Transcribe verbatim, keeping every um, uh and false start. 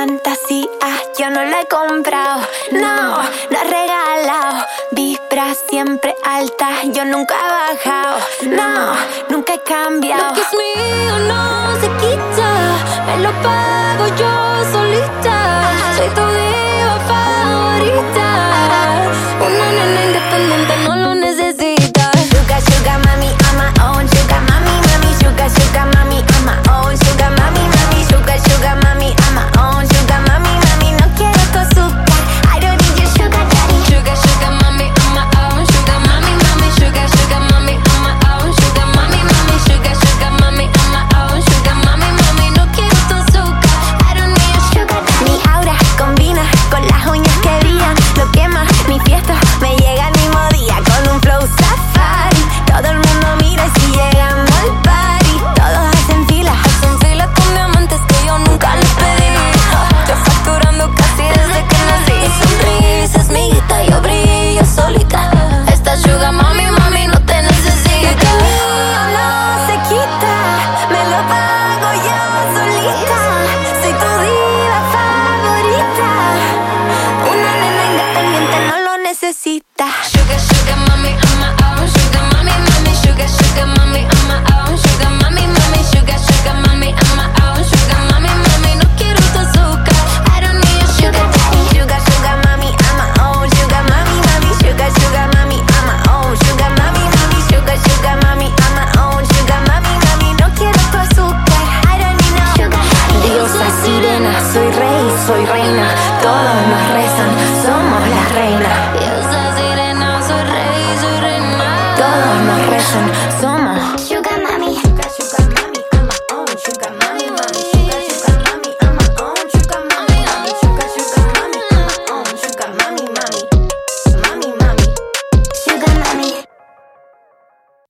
fantasía yo no la he comprado, no, no he regalado. Vibra siempre alta, yo nunca he bajado, no, nunca he cambiado. Lo que es mío no se quita, me lo pago yo solita. Soy tu diva favorita.